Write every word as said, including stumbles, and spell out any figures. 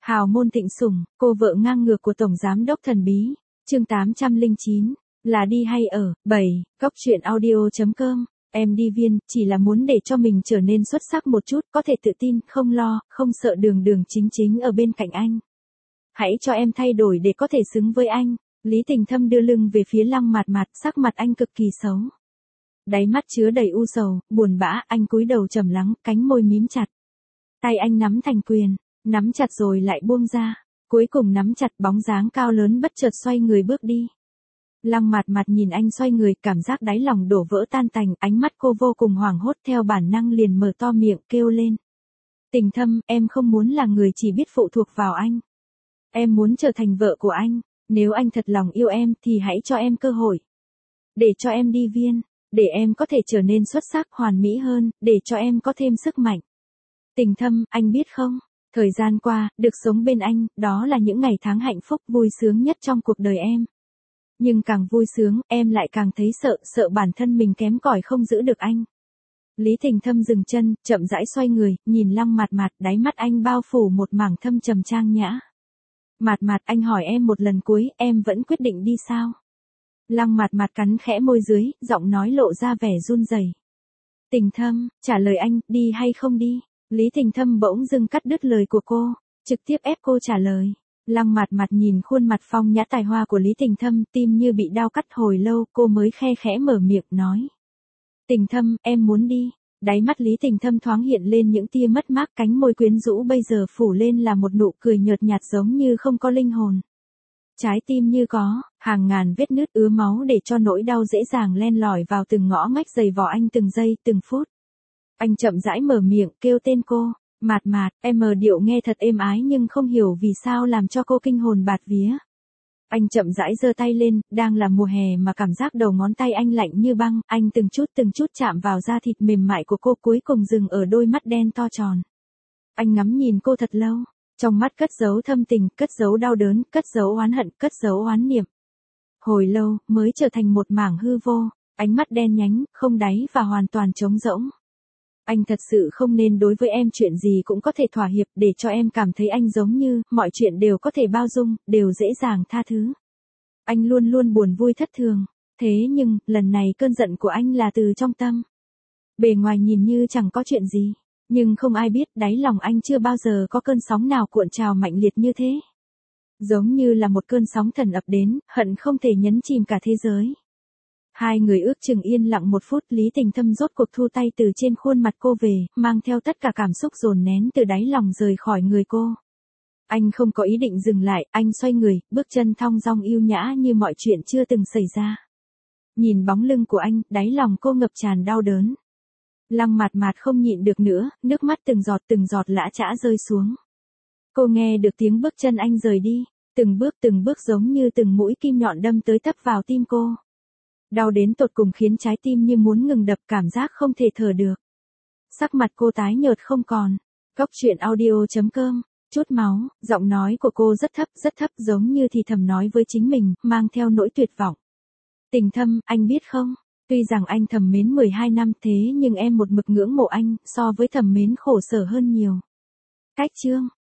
Hào môn thịnh sủng, cô vợ ngang ngược của Tổng Giám đốc thần bí. Chương tám trăm lẻ chín, là đi hay ở. bảy. Cóc truyện audio chấm com. Em đi viên, chỉ là muốn để cho mình trở nên xuất sắc một chút, có thể tự tin, không lo, không sợ đường đường chính chính ở bên cạnh anh. Hãy cho em thay đổi để có thể xứng với anh. Lý Tình Thâm đưa lưng về phía Lăng Mạt Mạt, sắc mặt anh cực kỳ xấu. Đáy mắt chứa đầy u sầu, buồn bã, anh cúi đầu trầm lắng, cánh môi mím chặt. Tay anh nắm thành quyền, nắm chặt rồi lại buông ra, cuối cùng nắm chặt, bóng dáng cao lớn bất chợt xoay người bước đi. Lăng Mạt Mạt nhìn anh xoay người, cảm giác đáy lòng đổ vỡ tan tành, ánh mắt cô vô cùng hoảng hốt, theo bản năng liền mở to miệng kêu lên. Tình Thâm, em không muốn là người chỉ biết phụ thuộc vào anh. Em muốn trở thành vợ của anh, nếu anh thật lòng yêu em thì hãy cho em cơ hội. Để cho em đi viên, để em có thể trở nên xuất sắc, hoàn mỹ hơn, để cho em có thêm sức mạnh. Tình Thâm, anh biết không, thời gian qua, được sống bên anh, đó là những ngày tháng hạnh phúc, vui sướng nhất trong cuộc đời em. Nhưng càng vui sướng, em lại càng thấy sợ, sợ bản thân mình kém cỏi không giữ được anh. Lý Tình Thâm dừng chân, chậm rãi xoay người, nhìn Lăng Mạt Mạt, đáy mắt anh bao phủ một mảng thâm trầm trang nhã. Mạt Mạt, anh hỏi em một lần cuối, em vẫn quyết định đi sao? Lăng Mạt Mạt cắn khẽ môi dưới, giọng nói lộ ra vẻ run rẩy. Tình Thâm, trả lời anh, đi hay không đi? Lý Tình Thâm bỗng dưng cắt đứt lời của cô, trực tiếp ép cô trả lời. Lăng Mạt Mạt nhìn khuôn mặt phong nhã tài hoa của Lý Tình Thâm, tim như bị đau cắt, hồi lâu cô mới khe khẽ mở miệng nói. Tình Thâm, em muốn đi. Đáy mắt Lý Tình Thâm thoáng hiện lên những tia mất mát, cánh môi quyến rũ bây giờ phủ lên là một nụ cười nhợt nhạt giống như không có linh hồn. Trái tim như có hàng ngàn vết nứt ứa máu, để cho nỗi đau dễ dàng len lỏi vào từng ngõ ngách giày vò anh từng giây, từng phút. Anh chậm rãi mở miệng kêu tên cô. Mạt Mạt, em mờ điệu nghe thật êm ái nhưng không hiểu vì sao làm cho cô kinh hồn bạt vía. Anh chậm rãi giơ tay lên, đang là mùa hè mà cảm giác đầu ngón tay anh lạnh như băng, anh từng chút từng chút chạm vào da thịt mềm mại của cô, cuối cùng dừng ở đôi mắt đen to tròn. Anh ngắm nhìn cô thật lâu, trong mắt cất giấu thâm tình, cất giấu đau đớn, cất giấu oán hận, cất giấu oán niệm. Hồi lâu, mới trở thành một mảng hư vô, ánh mắt đen nhánh, không đáy và hoàn toàn trống rỗng. Anh thật sự không nên đối với em chuyện gì cũng có thể thỏa hiệp, để cho em cảm thấy anh giống như, mọi chuyện đều có thể bao dung, đều dễ dàng tha thứ. Anh luôn luôn buồn vui thất thường, thế nhưng, lần này cơn giận của anh là từ trong tâm. Bề ngoài nhìn như chẳng có chuyện gì, nhưng không ai biết đáy lòng anh chưa bao giờ có cơn sóng nào cuộn trào mạnh liệt như thế. Giống như là một cơn sóng thần ập đến, hận không thể nhấn chìm cả thế giới. Hai người ước chừng yên lặng một phút, Lý Tình Thâm rốt cuộc thu tay từ trên khuôn mặt cô về, mang theo tất cả cảm xúc dồn nén từ đáy lòng rời khỏi người cô. Anh không có ý định dừng lại, anh xoay người, bước chân thong dong yêu nhã như mọi chuyện chưa từng xảy ra. Nhìn bóng lưng của anh, đáy lòng cô ngập tràn đau đớn. Lăng Mạt Mạt không nhịn được nữa, nước mắt từng giọt từng giọt lã chã rơi xuống. Cô nghe được tiếng bước chân anh rời đi, từng bước từng bước giống như từng mũi kim nhọn đâm tới tấp vào tim cô. Đau đến tột cùng khiến trái tim như muốn ngừng đập, cảm giác không thể thở được. Sắc mặt cô tái nhợt không còn. Cóc truyện audio chấm com. Chút máu, giọng nói của cô rất thấp, rất thấp, giống như thì thầm nói với chính mình, mang theo nỗi tuyệt vọng. Tình Thâm, anh biết không, tuy rằng anh thầm mến mười hai năm, thế nhưng em một mực ngưỡng mộ anh, so với thầm mến khổ sở hơn nhiều. Cách chương.